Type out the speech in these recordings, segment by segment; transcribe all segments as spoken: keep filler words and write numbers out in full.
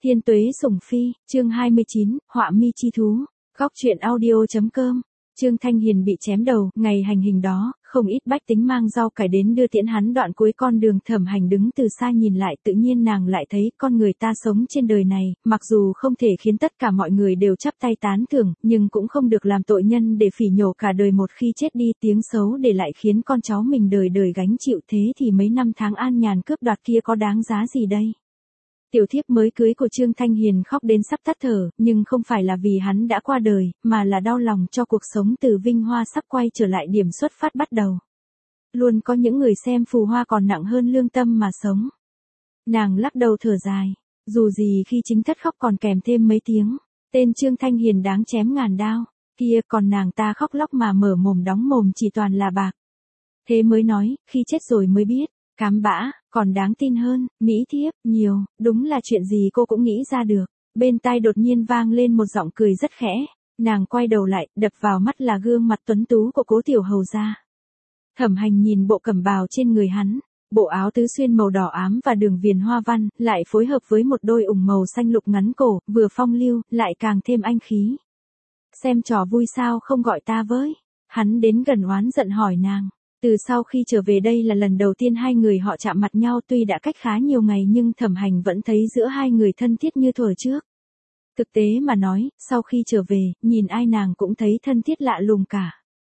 Thiên Tuế Sủng Phi, chương hai mươi chín, Họa Mi Chi Thú, góc truyện audio.com. Trương Thanh Hiền bị chém đầu, ngày hành hình đó, không ít bách tính mang rau cải đến đưa tiễn hắn đoạn cuối con đường. Thẩm Hành đứng từ xa nhìn lại, tự nhiên nàng lại thấy con người ta sống trên đời này, mặc dù không thể khiến tất cả mọi người đều chắp tay tán thưởng, nhưng cũng không được làm tội nhân để phỉ nhổ cả đời một khi chết đi, tiếng xấu để lại khiến con cháu mình đời đời gánh chịu, thế thì mấy năm tháng an nhàn cướp đoạt kia có đáng giá gì đây? Tiểu thiếp mới cưới của Trương Thanh Hiền khóc đến sắp tắt thở, nhưng không phải là vì hắn đã qua đời, mà là đau lòng cho cuộc sống từ vinh hoa sắp quay trở lại điểm xuất phát bắt đầu. Luôn có những người xem phù hoa còn nặng hơn lương tâm mà sống. Nàng lắc đầu thở dài, dù gì khi chính thất khóc còn kèm thêm mấy tiếng, tên Trương Thanh Hiền đáng chém ngàn đao, kia còn nàng ta khóc lóc mà mở mồm đóng mồm chỉ toàn là bạc. Thế mới nói, khi chết rồi mới biết. Cám bã, còn đáng tin hơn, mỹ thiếp, nhiều, đúng là chuyện gì cô cũng nghĩ ra được. Bên tai đột nhiên vang lên một giọng cười rất khẽ, nàng quay đầu lại, đập vào mắt là gương mặt tuấn tú của Cố tiểu hầu gia. Thẩm Hành nhìn bộ cẩm bào trên người hắn, bộ áo tứ xuyên màu đỏ ám và đường viền hoa văn, lại phối hợp với một đôi ủng màu xanh lục ngắn cổ, vừa phong lưu, lại càng thêm anh khí. Xem trò vui sao không gọi ta với, hắn đến gần oán giận hỏi nàng. Từ sau khi trở về đây là lần đầu tiên hai người họ chạm mặt nhau, tuy đã cách khá nhiều ngày nhưng Thẩm Hành vẫn thấy giữa hai người thân thiết như thuở trước. Thực tế mà nói, sau khi trở về, nhìn ai nàng cũng thấy thân thiết lạ lùng cả.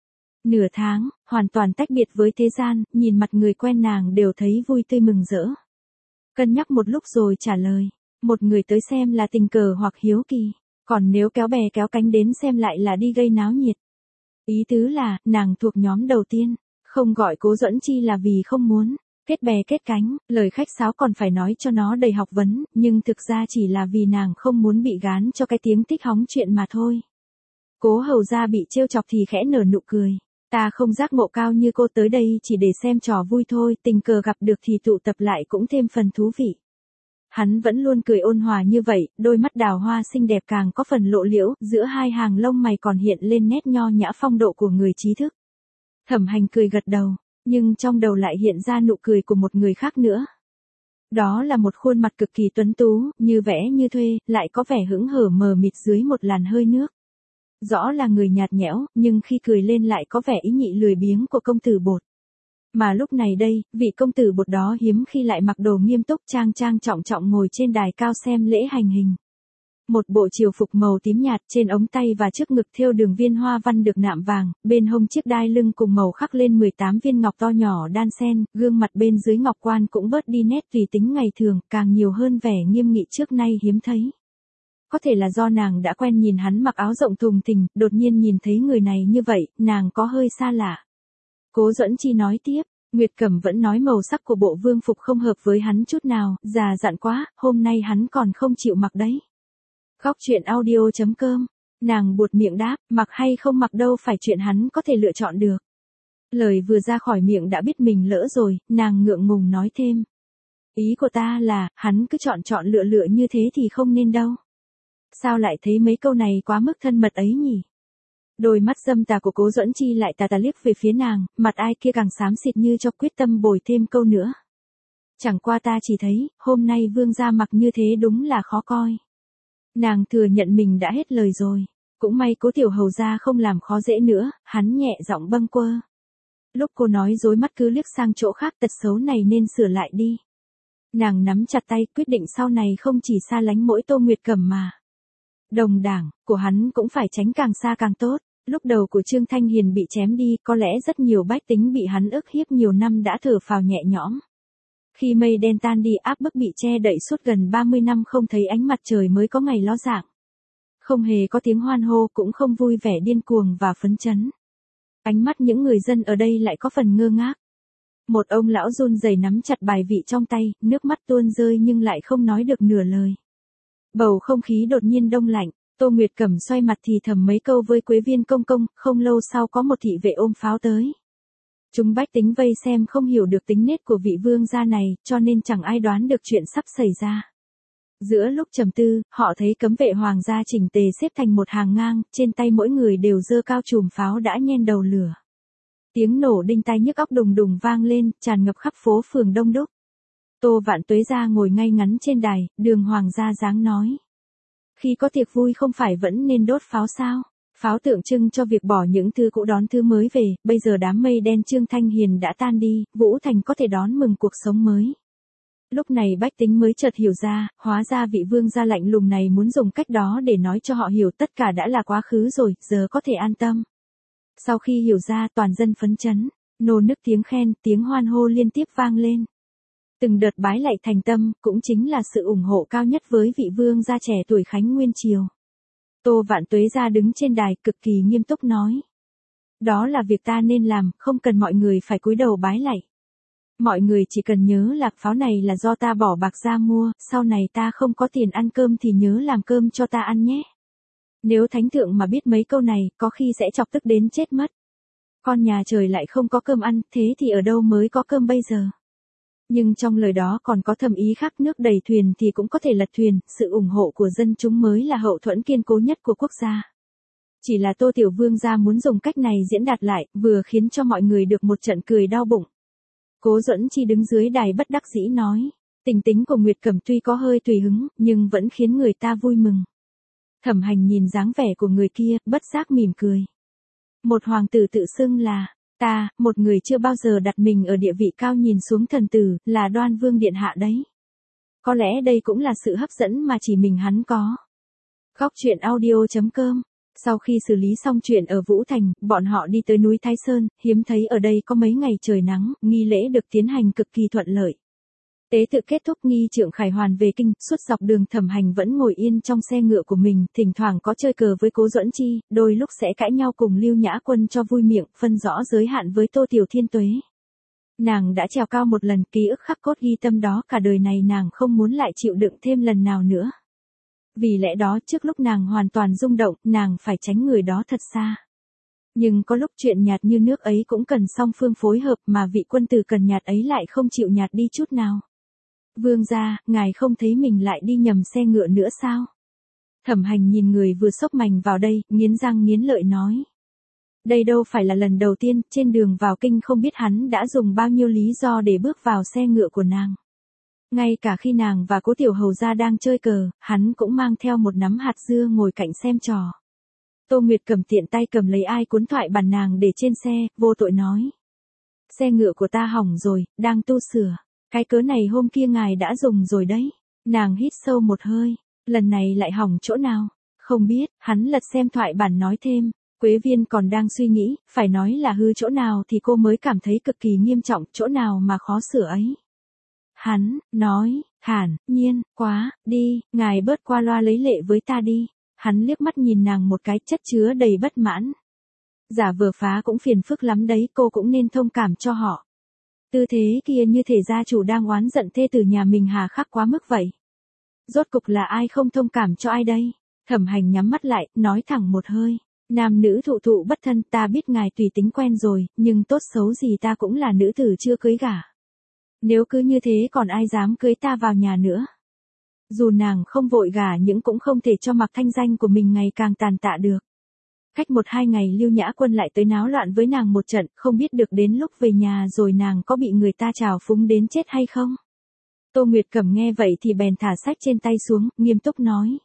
Nửa tháng, hoàn toàn tách biệt với thế gian, nhìn mặt người quen nàng đều thấy vui tươi mừng rỡ. Cân nhắc một lúc rồi trả lời, một người tới xem là tình cờ hoặc hiếu kỳ, còn nếu kéo bè kéo cánh đến xem lại là đi gây náo nhiệt. Ý tứ là, nàng thuộc nhóm đầu tiên. Không gọi Cố Duẫn Chi là vì không muốn kết bè kết cánh, lời khách sáo còn phải nói cho nó đầy học vấn, nhưng thực ra chỉ là vì nàng không muốn bị gán cho cái tiếng thích hóng chuyện mà thôi. Cố hầu gia bị trêu chọc thì khẽ nở nụ cười, ta không giác ngộ cao như cô, tới đây chỉ để xem trò vui thôi, tình cờ gặp được thì tụ tập lại cũng thêm phần thú vị. Hắn vẫn luôn cười ôn hòa như vậy, đôi mắt đào hoa xinh đẹp càng có phần lộ liễu, giữa hai hàng lông mày còn hiện lên nét nho nhã phong độ của người trí thức. Thẩm Hành cười gật đầu, nhưng trong đầu lại hiện ra nụ cười của một người khác nữa. Đó là một khuôn mặt cực kỳ tuấn tú, như vẽ như thuê, lại có vẻ hững hở mờ mịt dưới một làn hơi nước. Rõ là người nhạt nhẽo, nhưng khi cười lên lại có vẻ ý nhị lười biếng của công tử Bột. Mà lúc này đây, vị công tử Bột đó hiếm khi lại mặc đồ nghiêm túc trang trang trọng trọng ngồi trên đài cao xem lễ hành hình. Một bộ triều phục màu tím nhạt, trên ống tay và trước ngực thêu đường viên hoa văn được nạm vàng, bên hông chiếc đai lưng cùng màu khắc lên mười tám viên ngọc to nhỏ đan xen, gương mặt bên dưới ngọc quan cũng bớt đi nét tùy tính ngày thường, càng nhiều hơn vẻ nghiêm nghị trước nay hiếm thấy. Có thể là do nàng đã quen nhìn hắn mặc áo rộng thùng thình, đột nhiên nhìn thấy người này như vậy, nàng có hơi xa lạ. Cố Duẫn Chi nói tiếp, Nguyệt Cẩm vẫn nói màu sắc của bộ vương phục không hợp với hắn chút nào, già dặn quá, hôm nay hắn còn không chịu mặc đấy. Góc truyện audio.com, nàng buột miệng đáp, mặc hay không mặc đâu phải chuyện hắn có thể lựa chọn được. Lời vừa ra khỏi miệng đã biết mình lỡ rồi, nàng ngượng ngùng nói thêm. Ý của ta là, hắn cứ chọn chọn lựa lựa như thế thì không nên đâu. Sao lại thấy mấy câu này quá mức thân mật ấy nhỉ? Đôi mắt dâm tà của Cố Duẫn Chi lại tà tà liếc về phía nàng, mặt ai kia càng xám xịt như cho quyết tâm bồi thêm câu nữa. Chẳng qua ta chỉ thấy, hôm nay vương gia mặc như thế đúng là khó coi. Nàng thừa nhận mình đã hết lời rồi. Cũng may Cố tiểu hầu gia không làm khó dễ nữa, hắn nhẹ giọng bâng quơ. Lúc cô nói dối mắt cứ liếc sang chỗ khác, tật xấu này nên sửa lại đi. Nàng nắm chặt tay, quyết định sau này không chỉ xa lánh mỗi Tô Nguyệt Cẩm mà. Đồng đảng, của hắn cũng phải tránh càng xa càng tốt. Lúc đầu của Trương Thanh Hiền bị chém đi, có lẽ rất nhiều bách tính bị hắn ức hiếp nhiều năm đã thở phào nhẹ nhõm. Khi mây đen tan đi, áp bức bị che đậy suốt gần ba mươi năm không thấy ánh mặt trời mới có ngày ló dạng. Không hề có tiếng hoan hô, cũng không vui vẻ điên cuồng và phấn chấn. Ánh mắt những người dân ở đây lại có phần ngơ ngác. Một ông lão run rẩy nắm chặt bài vị trong tay, nước mắt tuôn rơi nhưng lại không nói được nửa lời. Bầu không khí đột nhiên đông lạnh, Tô Nguyệt Cẩm xoay mặt thì thầm mấy câu với Quế Viên công công, không lâu sau có một thị vệ ôm pháo tới. Chúng bách tính vây xem không hiểu được tính nết của vị vương gia này, cho nên chẳng ai đoán được chuyện sắp xảy ra. Giữa lúc trầm tư, họ thấy cấm vệ hoàng gia chỉnh tề xếp thành một hàng ngang, trên tay mỗi người đều giơ cao chùm pháo đã nhen đầu lửa. Tiếng nổ đinh tai nhức óc đùng đùng vang lên, tràn ngập khắp phố phường đông đúc. Tô Vạn Tuế ra ngồi ngay ngắn trên đài, Đường Hoàng ra dáng nói. Khi có tiệc vui không phải vẫn nên đốt pháo sao? Pháo tượng trưng cho việc bỏ những thứ cũ đón thứ mới về, bây giờ đám mây đen Trương Thanh Hiền đã tan đi, Vũ Thành có thể đón mừng cuộc sống mới. Lúc này bách tính mới chợt hiểu ra, hóa ra vị vương gia lạnh lùng này muốn dùng cách đó để nói cho họ hiểu tất cả đã là quá khứ rồi, giờ có thể an tâm. Sau khi hiểu ra toàn dân phấn chấn, nô nức tiếng khen, tiếng hoan hô liên tiếp vang lên. Từng đợt bái lạy thành tâm, cũng chính là sự ủng hộ cao nhất với vị vương gia trẻ tuổi Khánh Nguyên Triều. Tô Vạn Tuế ra đứng trên đài cực kỳ nghiêm túc nói. Đó là việc ta nên làm, không cần mọi người phải cúi đầu bái lạy. Mọi người chỉ cần nhớ là pháo này là do ta bỏ bạc ra mua, sau này ta không có tiền ăn cơm thì nhớ làm cơm cho ta ăn nhé. Nếu thánh thượng mà biết mấy câu này, có khi sẽ chọc tức đến chết mất. Con nhà trời lại không có cơm ăn, thế thì ở đâu mới có cơm bây giờ? Nhưng trong lời đó còn có thầm ý khác, nước đầy thuyền thì cũng có thể lật thuyền, sự ủng hộ của dân chúng mới là hậu thuẫn kiên cố nhất của quốc gia. Chỉ là Tô Tiểu Vương gia muốn dùng cách này diễn đạt lại, vừa khiến cho mọi người được một trận cười đau bụng. Cố Duẫn Chi đứng dưới đài bất đắc dĩ nói, tình tính của Nguyệt Cẩm tuy có hơi tùy hứng, nhưng vẫn khiến người ta vui mừng. Thẩm Hành nhìn dáng vẻ của người kia, bất giác mỉm cười. Một hoàng tử tự xưng là, ta, một người chưa bao giờ đặt mình ở địa vị cao nhìn xuống thần tử, là Đoan Vương điện hạ đấy. Có lẽ đây cũng là sự hấp dẫn mà chỉ mình hắn có. Góc truyện audio chấm com. Sau khi xử lý xong chuyện ở Vũ Thành, bọn họ đi tới núi Thái Sơn, hiếm thấy ở đây có mấy ngày trời nắng, nghi lễ được tiến hành cực kỳ thuận lợi. Tế tự kết thúc, nghi trượng khải hoàn về kinh, suốt dọc đường Thẩm Hành vẫn ngồi yên trong xe ngựa của mình, thỉnh thoảng có chơi cờ với Cố Duẫn Chi, đôi lúc sẽ cãi nhau cùng Lưu Nhã Quân cho vui miệng, phân rõ giới hạn với Tô Tiểu Thiên Tuế. Nàng đã trèo cao một lần, ký ức khắc cốt ghi tâm đó, cả đời này nàng không muốn lại chịu đựng thêm lần nào nữa. Vì lẽ đó trước lúc nàng hoàn toàn rung động, nàng phải tránh người đó thật xa. Nhưng có lúc chuyện nhạt như nước ấy cũng cần song phương phối hợp, mà vị quân tử cần nhạt ấy lại không chịu nhạt đi chút nào. Vương gia, ngài không thấy mình lại đi nhầm xe ngựa nữa sao? Thẩm Hành nhìn người vừa xốc mành vào đây, nghiến răng nghiến lợi nói. Đây đâu phải là lần đầu tiên, trên đường vào kinh không biết hắn đã dùng bao nhiêu lý do để bước vào xe ngựa của nàng. Ngay cả khi nàng và Cố Tiểu Hầu gia đang chơi cờ, hắn cũng mang theo một nắm hạt dưa ngồi cạnh xem trò. Tô Nguyệt cầm tiện tay cầm lấy ai cuốn thoại bản nàng để trên xe, vô tội nói. Xe ngựa của ta hỏng rồi, đang tu sửa. Cái cớ này hôm kia ngài đã dùng rồi đấy. Nàng hít sâu một hơi. Lần này lại hỏng chỗ nào? Không biết, hắn lật xem thoại bản nói thêm. Quế Viên còn đang suy nghĩ, phải nói là hư chỗ nào thì cô mới cảm thấy cực kỳ nghiêm trọng, chỗ nào mà khó sửa ấy. Hắn, nói, thản nhiên, quá, đi, ngài bớt qua loa lấy lệ với ta đi. Hắn liếc mắt nhìn nàng một cái, chất chứa đầy bất mãn. Giả vừa phá cũng phiền phức lắm đấy, cô cũng nên thông cảm cho họ. Tư thế kia như thể gia chủ đang oán giận thê tử nhà mình hà khắc quá mức vậy. Rốt cục là ai không thông cảm cho ai đây? Thẩm Hành nhắm mắt lại, nói thẳng một hơi. Nam nữ thụ thụ bất thân, ta biết ngài tùy tính quen rồi, nhưng tốt xấu gì ta cũng là nữ tử chưa cưới gả. Nếu cứ như thế còn ai dám cưới ta vào nhà nữa. Dù nàng không vội gả nhưng cũng không thể cho mặc thanh danh của mình ngày càng tàn tạ được. Cách một hai ngày Lưu Nhã Quân lại tới náo loạn với nàng một trận, không biết được đến lúc về nhà rồi nàng có bị người ta trào phúng đến chết hay không. Tô Nguyệt Cẩm nghe vậy thì bèn thả sách trên tay xuống, nghiêm túc nói.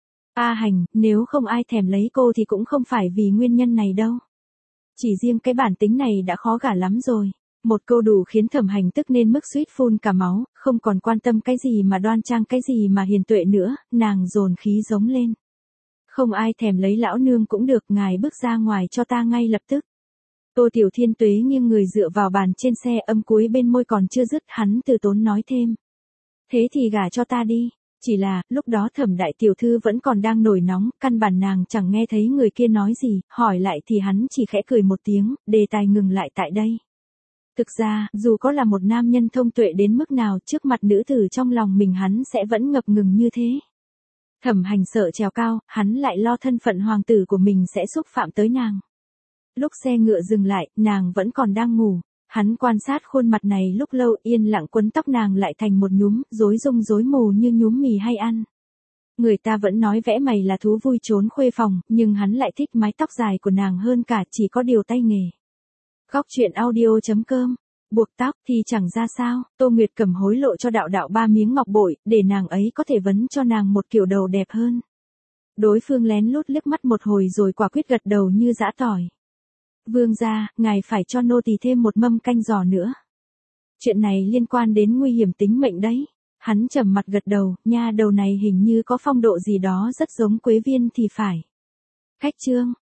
A Hành, nếu không ai thèm lấy cô thì cũng không phải vì nguyên nhân này đâu. Chỉ riêng cái bản tính này đã khó gả lắm rồi. Một câu đủ khiến Thẩm Hành tức nên mức suýt phun cả máu, không còn quan tâm cái gì mà đoan trang cái gì mà hiền tuệ nữa, nàng dồn khí giống lên. Không ai thèm lấy lão nương cũng được, ngài bước ra ngoài cho ta ngay lập tức. Tô Tiểu Thiên Tuế nghiêng người dựa vào bàn trên xe, âm cuối bên môi còn chưa dứt, hắn từ tốn nói thêm. Thế thì gả cho ta đi. Chỉ là, lúc đó Thẩm đại tiểu thư vẫn còn đang nổi nóng, căn bản nàng chẳng nghe thấy người kia nói gì, hỏi lại thì hắn chỉ khẽ cười một tiếng, đề tài ngừng lại tại đây. Thực ra, dù có là một nam nhân thông tuệ đến mức nào, trước mặt nữ tử trong lòng mình hắn sẽ vẫn ngập ngừng như thế. Thẩm Hành sợ trèo cao, hắn lại lo thân phận hoàng tử của mình sẽ xúc phạm tới nàng. Lúc xe ngựa dừng lại, nàng vẫn còn đang ngủ. Hắn quan sát khuôn mặt này lúc lâu, yên lặng quấn tóc nàng lại thành một nhúm, rối rung rối mù như nhúm mì hay ăn. Người ta vẫn nói vẽ mày là thú vui trốn khuê phòng, nhưng hắn lại thích mái tóc dài của nàng hơn cả, chỉ có điều tay nghề. Góc truyện audio chấm com Buộc tóc thì chẳng ra sao, Tô Nguyệt cầm hối lộ cho đạo đạo ba miếng ngọc bội, để nàng ấy có thể vấn cho nàng một kiểu đầu đẹp hơn. Đối phương lén lút liếc mắt một hồi rồi quả quyết gật đầu như giã tỏi. Vương gia, ngài phải cho nô tỳ thêm một mâm canh giò nữa. Chuyện này liên quan đến nguy hiểm tính mệnh đấy. Hắn trầm mặt gật đầu, nha đầu này hình như có phong độ gì đó rất giống Quế Viên thì phải. Khách trương,